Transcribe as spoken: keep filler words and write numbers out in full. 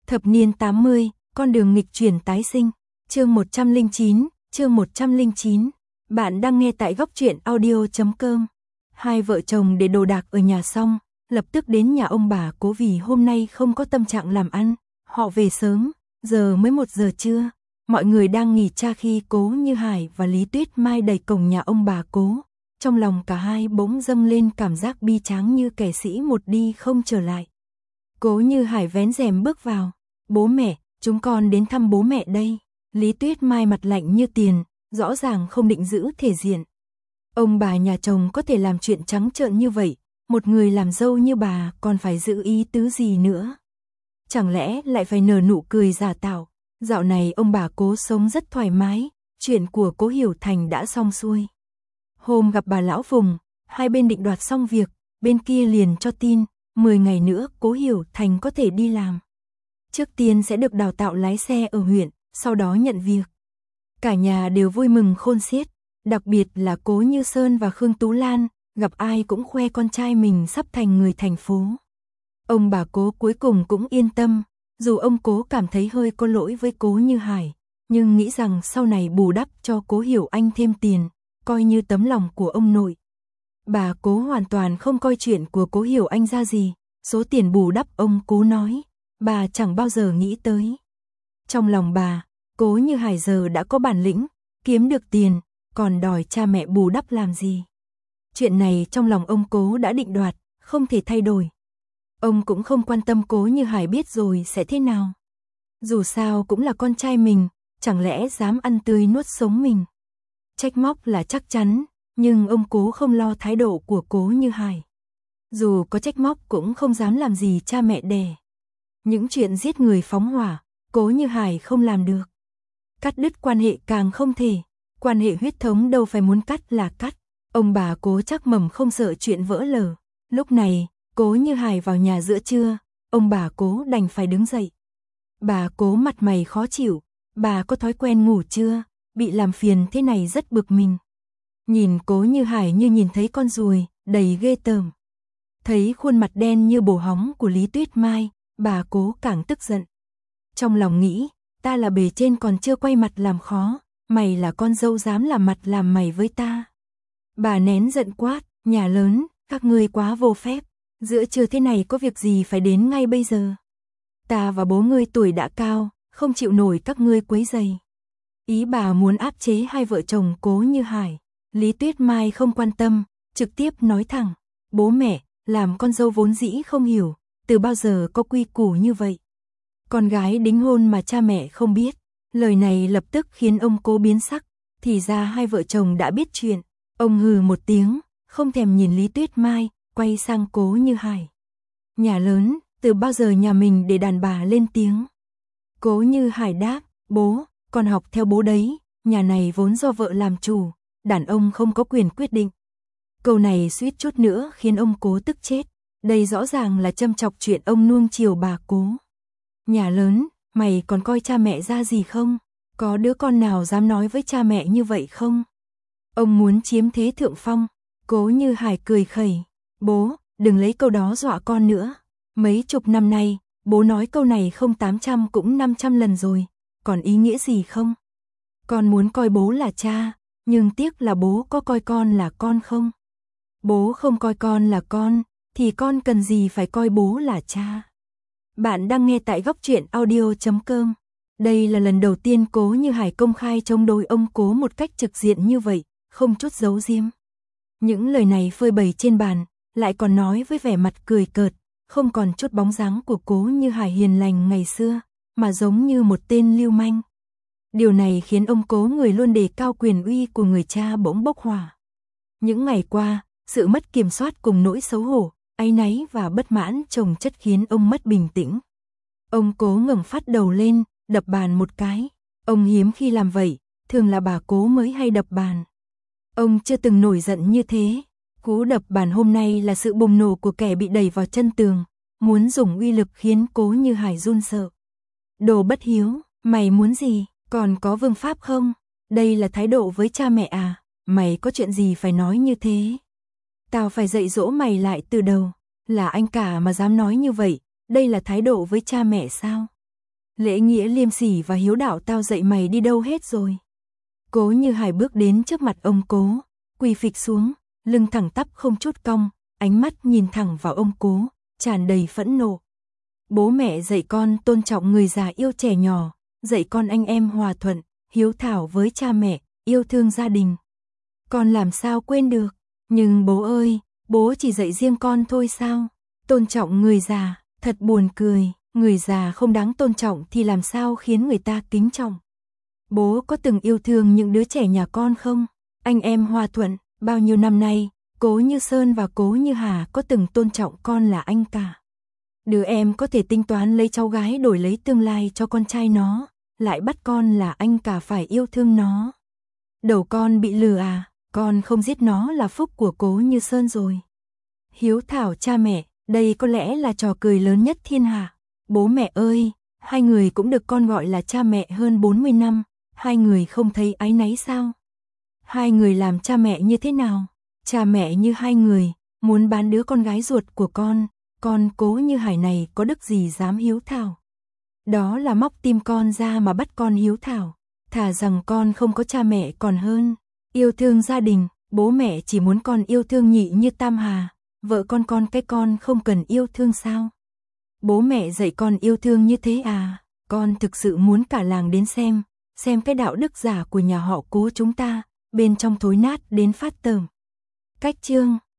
Thập niên tám mươi, con đường nghịch chuyển tái sinh. Chương một trăm lẻ chín, chương một trăm lẻ chín. Bạn đang nghe tại góc truyện audio chấm com. Hai vợ chồng để đồ đạc ở nhà xong, lập tức đến nhà ông bà Cố vì hôm nay không có tâm trạng làm ăn. Họ về sớm, giờ mới một giờ trưa. Mọi người đang nghỉ trưa khi Cố Như Hải và Lý Tuyết Mai đẩy cổng nhà ông bà Cố. Trong lòng cả hai bỗng dâng lên cảm giác bi tráng như kẻ sĩ một đi không trở lại. Cố Như Hải vén rèm bước vào. Bố mẹ, chúng con đến thăm bố mẹ đây. Lý Tuyết Mai mặt lạnh như tiền, rõ ràng không định giữ thể diện. Ông bà nhà chồng có thể làm chuyện trắng trợn như vậy, một người làm dâu như bà còn phải giữ ý tứ gì nữa. Chẳng lẽ lại phải nở nụ cười giả tạo. Dạo này ông bà Cố sống rất thoải mái, chuyện của Cố Hiểu Thành đã xong xuôi. Hôm gặp bà lão Phùng, hai bên định đoạt xong việc, bên kia liền cho tin, mười ngày nữa Cố Hiểu Thành có thể đi làm. Trước tiên sẽ được đào tạo lái xe ở huyện, sau đó nhận việc. Cả nhà đều vui mừng khôn xiết, đặc biệt là Cố Như Sơn và Khương Tú Lan, gặp ai cũng khoe con trai mình sắp thành người thành phố. Ông bà Cố cuối cùng cũng yên tâm, dù ông Cố cảm thấy hơi có lỗi với Cố Như Hải, nhưng nghĩ rằng sau này bù đắp cho Cố Hiểu Anh thêm tiền, coi như tấm lòng của ông nội. Bà Cố hoàn toàn không coi chuyện của Cố Hiểu Anh ra gì, số tiền bù đắp ông Cố nói, bà chẳng bao giờ nghĩ tới. Trong lòng bà, Cố Như Hải giờ đã có bản lĩnh, kiếm được tiền, còn đòi cha mẹ bù đắp làm gì. Chuyện này trong lòng ông Cố đã định đoạt, không thể thay đổi. Ông cũng không quan tâm Cố Như Hải biết rồi sẽ thế nào. Dù sao cũng là con trai mình, chẳng lẽ dám ăn tươi nuốt sống mình. Trách móc là chắc chắn, nhưng ông Cố không lo thái độ của Cố Như Hải. Dù có trách móc cũng không dám làm gì cha mẹ đẻ. Những chuyện giết người phóng hỏa, Cố Như Hải không làm được. Cắt đứt quan hệ càng không thể, quan hệ huyết thống đâu phải muốn cắt là cắt. Ông bà Cố chắc mầm không sợ chuyện vỡ lở. Lúc này, Cố Như Hải vào nhà giữa trưa, ông bà Cố đành phải đứng dậy. Bà Cố mặt mày khó chịu, bà có thói quen ngủ trưa, bị làm phiền thế này rất bực mình. Nhìn Cố Như Hải như nhìn thấy con ruồi, đầy ghê tởm. Thấy khuôn mặt đen như bồ hóng của Lý Tuyết Mai, bà Cố càng tức giận. Trong lòng nghĩ, ta là bề trên còn chưa quay mặt làm khó, mày là con dâu dám làm mặt làm mày với ta. Bà nén giận quát, nhà lớn, các ngươi quá vô phép, giữa trưa thế này có việc gì phải đến ngay bây giờ. Ta và bố ngươi tuổi đã cao, không chịu nổi các ngươi quấy rầy. Ý bà muốn áp chế hai vợ chồng Cố Như Hải. Lý Tuyết Mai không quan tâm, trực tiếp nói thẳng, bố mẹ, làm con dâu vốn dĩ không hiểu, từ bao giờ có quy củ như vậy. Con gái đính hôn mà cha mẹ không biết, lời này lập tức khiến ông Cố biến sắc, thì ra hai vợ chồng đã biết chuyện. Ông hừ một tiếng, không thèm nhìn Lý Tuyết Mai, quay sang Cố Như Hải. Nhà lớn, từ bao giờ nhà mình để đàn bà lên tiếng. Cố Như Hải đáp, bố, con học theo bố đấy, nhà này vốn do vợ làm chủ, đàn ông không có quyền quyết định. Câu này suýt chút nữa khiến ông Cố tức chết, đây rõ ràng là châm chọc chuyện ông nuông chiều bà Cố. Nhà lớn, mày còn coi cha mẹ ra gì không? Có đứa con nào dám nói với cha mẹ như vậy không? Ông muốn chiếm thế thượng phong. Cố Như Hải cười khẩy, bố, đừng lấy câu đó dọa con nữa. Mấy chục năm nay, bố nói câu này không tám trăm cũng năm trăm lần rồi, còn ý nghĩa gì không? Con muốn coi bố là cha, nhưng tiếc là bố có coi con là con không? Bố không coi con là con, thì con cần gì phải coi bố là cha? Bạn đang nghe tại góc truyện audio chấm com. Đây là lần đầu tiên Cố Như Hải công khai chống đối ông Cố một cách trực diện như vậy, không chút giấu giếm. Những lời này phơi bày trên bàn, lại còn nói với vẻ mặt cười cợt, không còn chút bóng dáng của Cố Như Hải hiền lành ngày xưa, mà giống như một tên lưu manh. Điều này khiến ông Cố người luôn đề cao quyền uy của người cha bỗng bốc hỏa. Những ngày qua, sự mất kiểm soát cùng nỗi xấu hổ, áy náy và bất mãn chồng chất khiến ông mất bình tĩnh. Ông Cố ngẩng phát đầu lên, đập bàn một cái. Ông hiếm khi làm vậy, thường là bà Cố mới hay đập bàn. Ông chưa từng nổi giận như thế. Cú đập bàn hôm nay là sự bùng nổ của kẻ bị đẩy vào chân tường, muốn dùng uy lực khiến Cố Như Hải run sợ. Đồ bất hiếu, mày muốn gì, còn có vương pháp không? Đây là thái độ với cha mẹ à? Mày có chuyện gì phải nói như thế? Tao phải dạy dỗ mày lại từ đầu. Là anh cả mà dám nói như vậy, đây là thái độ với cha mẹ sao? Lễ nghĩa liêm sỉ và hiếu đạo tao dạy mày đi đâu hết rồi? Cố Như Hải bước đến trước mặt ông Cố, quỳ phịch xuống, lưng thẳng tắp không chút cong, ánh mắt nhìn thẳng vào ông Cố, tràn đầy phẫn nộ. Bố mẹ dạy con tôn trọng người già yêu trẻ nhỏ, dạy con anh em hòa thuận, hiếu thảo với cha mẹ, yêu thương gia đình. Con làm sao quên được, nhưng bố ơi, bố chỉ dạy riêng con thôi sao? Tôn trọng người già, thật buồn cười, người già không đáng tôn trọng thì làm sao khiến người ta kính trọng? Bố có từng yêu thương những đứa trẻ nhà con không? Anh em hòa thuận, bao nhiêu năm nay, Cố Như Sơn và Cố Như Hà có từng tôn trọng con là anh cả. Đứa em có thể tính toán lấy cháu gái đổi lấy tương lai cho con trai nó, lại bắt con là anh cả phải yêu thương nó. Đầu con bị lừa à, con không giết nó là phúc của Cố Như Sơn rồi. Hiếu thảo cha mẹ, đây có lẽ là trò cười lớn nhất thiên hạ. Bố mẹ ơi, hai người cũng được con gọi là cha mẹ hơn bốn mươi năm, hai người không thấy áy náy sao? Hai người làm cha mẹ như thế nào? Cha mẹ như hai người, muốn bán đứa con gái ruột của con, con Cố Như Hải này có đức gì dám hiếu thảo? Đó là móc tim con ra mà bắt con hiếu thảo, thà rằng con không có cha mẹ còn hơn. Yêu thương gia đình, bố mẹ chỉ muốn con yêu thương nhị như Tam Hà, vợ con con cái con không cần yêu thương sao? Bố mẹ dạy con yêu thương như thế à? Con thực sự muốn cả làng đến xem, xem cái đạo đức giả của nhà họ Cố chúng ta, bên trong thối nát đến phát tởm. Cách chương